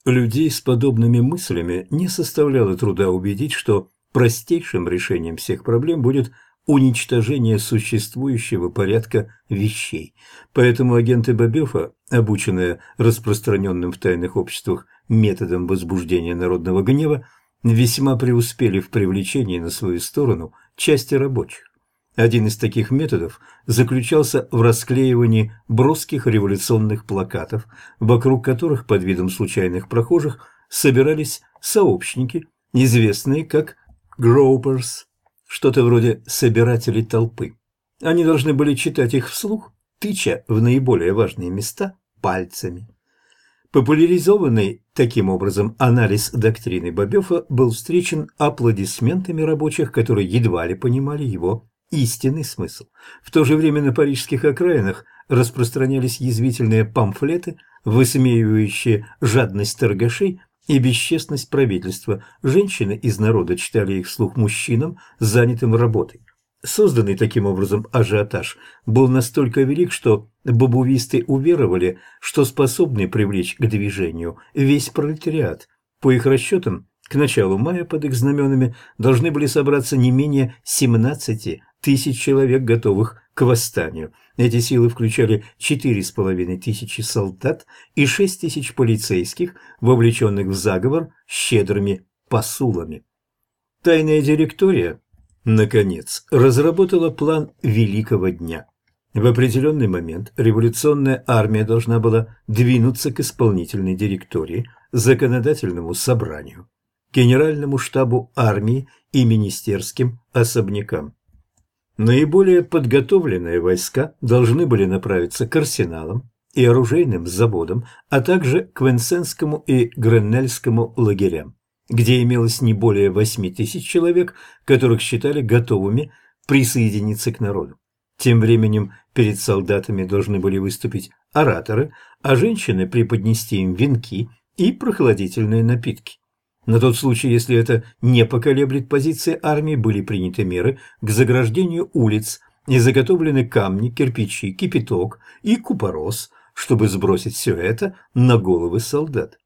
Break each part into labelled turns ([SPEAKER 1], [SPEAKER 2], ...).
[SPEAKER 1] Людей с подобными мыслями не составляло труда убедить, что простейшим решением всех проблем будет уничтожение существующего порядка вещей. Поэтому агенты Бобёфа, обученные распространенным в тайных обществах методом возбуждения народного гнева, весьма преуспели в привлечении на свою сторону части рабочих. Один из таких методов заключался в расклеивании броских революционных плакатов, вокруг которых под видом случайных прохожих собирались сообщники, известные как «гроуперс», что-то вроде «собирателей толпы». Они должны были читать их вслух, тыча в наиболее важные места пальцами. Популяризованный таким образом анализ доктрины Бобёфа был встречен аплодисментами рабочих, которые едва ли понимали его истинный смысл. В то же время на парижских окраинах распространялись язвительные памфлеты, высмеивающие жадность торгашей и бесчестность правительства. Женщины из народа читали их вслух мужчинам, занятым работой. Созданный таким образом ажиотаж был настолько велик, что бобувисты уверовали, что способны привлечь к движению весь пролетариат. По их расчетам, к началу мая под их знаменами должны были собраться не менее 17 тысяч человек, готовых к восстанию. Эти силы включали 4500 солдат и 6000 полицейских, вовлеченных в заговор щедрыми посулами. Тайная директория, наконец, разработала план Великого дня. В определенный момент революционная армия должна была двинуться к исполнительной директории, законодательному собранию, генеральному штабу армии и министерским особнякам. Наиболее подготовленные войска должны были направиться к арсеналам и оружейным заводам, а также к Венсенскому и Греннельскому лагерям, где имелось не более 8000 человек, которых считали готовыми присоединиться к народу. Тем временем перед солдатами должны были выступить ораторы, а женщины преподнести им венки и прохладительные напитки. На тот случай, если это не поколеблет позиции армии, были приняты меры к заграждению улиц и заготовлены камни, кирпичи, кипяток и купорос, чтобы сбросить все это на головы солдат.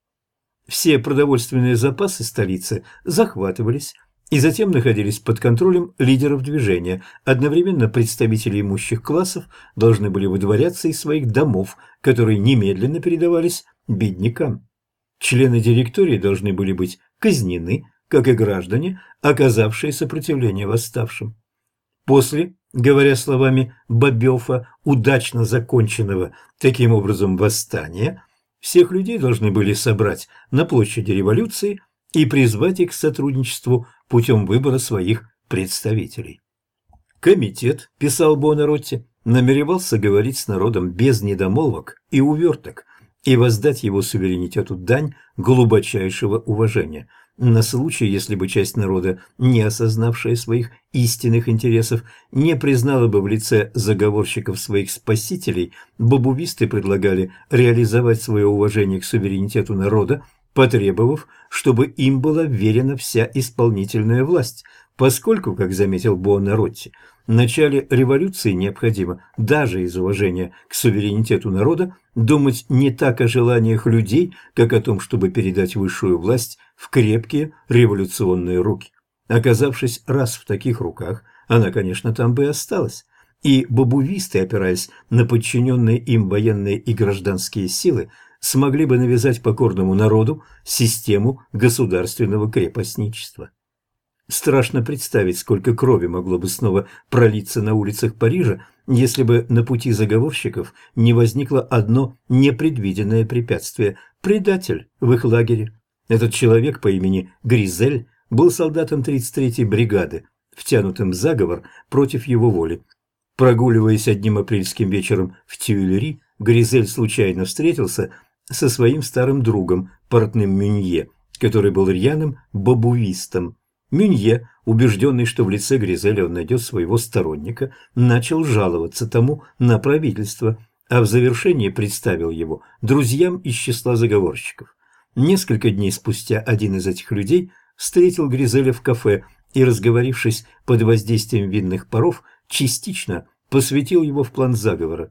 [SPEAKER 1] Все продовольственные запасы столицы захватывались и затем находились под контролем лидеров движения. Одновременно представители имущих классов должны были выдворяться из своих домов, которые немедленно передавались беднякам. Члены директории должны были быть казнены, как и граждане, оказавшие сопротивление восставшим. После, говоря словами Бобёфа, удачно законченного таким образом восстания, всех людей должны были собрать на площади революции и призвать их к сотрудничеству путем выбора своих представителей. Комитет, писал Буонаротти, намеревался говорить с народом без недомолвок и уверток и воздать его суверенитету дань глубочайшего уважения. На случай, если бы часть народа, не осознавшая своих истинных интересов, не признала бы в лице заговорщиков своих спасителей, бобувисты предлагали реализовать свое уважение к суверенитету народа, потребовав, чтобы им была вверена вся исполнительная власть, поскольку, как заметил Буонаротти, в начале революции необходимо, даже из уважения к суверенитету народа, думать не так о желаниях людей, как о том, чтобы передать высшую власть в крепкие революционные руки. Оказавшись раз в таких руках, она, конечно, там бы и осталась. И бобувисты, опираясь на подчиненные им военные и гражданские силы, смогли бы навязать покорному народу систему государственного крепостничества. Страшно представить, сколько крови могло бы снова пролиться на улицах Парижа, если бы на пути заговорщиков не возникло одно непредвиденное препятствие – предатель в их лагере. Этот человек по имени Гризель был солдатом 33-й бригады, втянутым в заговор против его воли. Прогуливаясь одним апрельским вечером в Тюильри, Гризель случайно встретился со своим старым другом, портным Мюнье, который был рьяным бобувистом. Мюнье, убежденный, что в лице Гризеля он найдет своего сторонника, начал жаловаться тому на правительство, а в завершение представил его друзьям из числа заговорщиков. Несколько дней спустя один из этих людей встретил Гризеля в кафе и, разговорившись под воздействием винных паров, частично посвятил его в план заговора.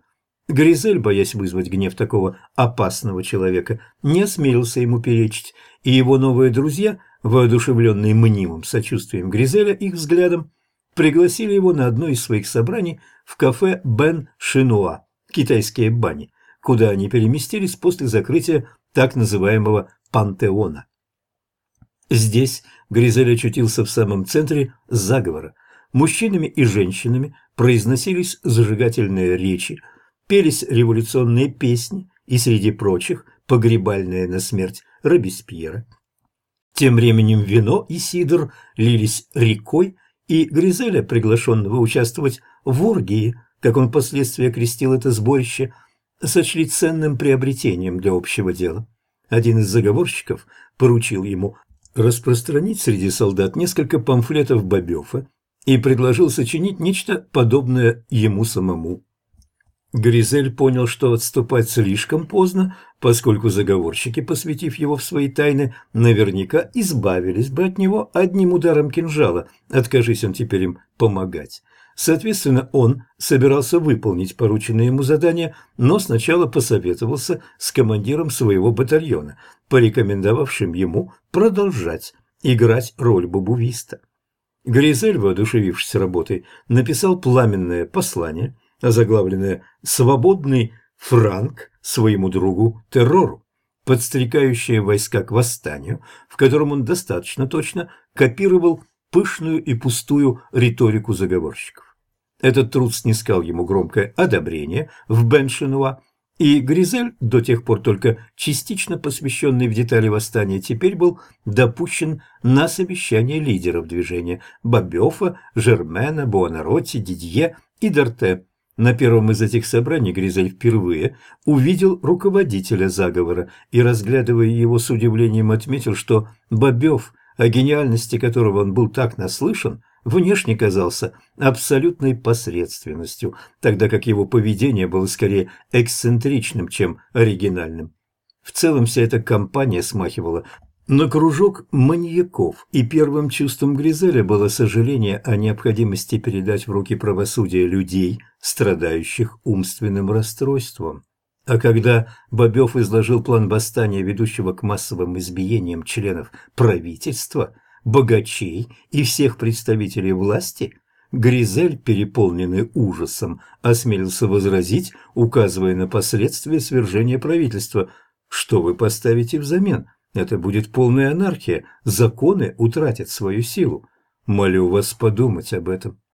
[SPEAKER 1] Гризель, боясь вызвать гнев такого опасного человека, не осмелился ему перечить, и его новые друзья, воодушевленные мнимым сочувствием Гризеля их взглядом, пригласили его на одно из своих собраний в кафе «Бен Шинуа» китайские бани, куда они переместились после закрытия так называемого «Пантеона». Здесь Гризель очутился в самом центре заговора. Мужчинами и женщинами произносились зажигательные речи, пелись революционные песни и, среди прочих, погребальная на смерть Робеспьера. Тем временем вино и сидр лились рекой, и Гризеля, приглашенного участвовать в оргии, как он впоследствии окрестил это сборище, сочли ценным приобретением для общего дела. Один из заговорщиков поручил ему распространить среди солдат несколько памфлетов Бобёфа и предложил сочинить нечто подобное ему самому. Гризель понял, что отступать слишком поздно, поскольку заговорщики, посвятив его в свои тайны, наверняка избавились бы от него одним ударом кинжала, откажись он теперь им помогать. Соответственно, он собирался выполнить порученное ему задание, но сначала посоветовался с командиром своего батальона, порекомендовавшим ему продолжать играть роль бубувиста. Гризель, воодушевившись работой, написал пламенное послание, озаглавленное «Свободный Франк своему другу террору», подстрекающее войска к восстанию, в котором он достаточно точно копировал пышную и пустую риторику заговорщиков. Этот труд снискал ему громкое одобрение в Бен-Шинуа, и Гризель, до тех пор только частично посвященный в детали восстания, теперь был допущен на совещание лидеров движения Бобёфа, Жермена, Буонаротти, Дидье и Дарте. На первом из этих собраний Гризель впервые увидел руководителя заговора и, разглядывая его с удивлением, отметил, что Бобёф, о гениальности которого он был так наслышан, внешне казался абсолютной посредственностью, тогда как его поведение было скорее эксцентричным, чем оригинальным. В целом вся эта компания смахивала на кружок маньяков, и первым чувством Гризеля было сожаление о необходимости передать в руки правосудия людей, страдающих умственным расстройством. А когда Бобёв изложил план восстания, ведущего к массовым избиениям членов правительства, богачей и всех представителей власти, Гризель, переполненный ужасом, осмелился возразить, указывая на последствия свержения правительства. «Что вы поставите взамен? Это будет полная анархия, законы утратят свою силу. Молю вас подумать об этом».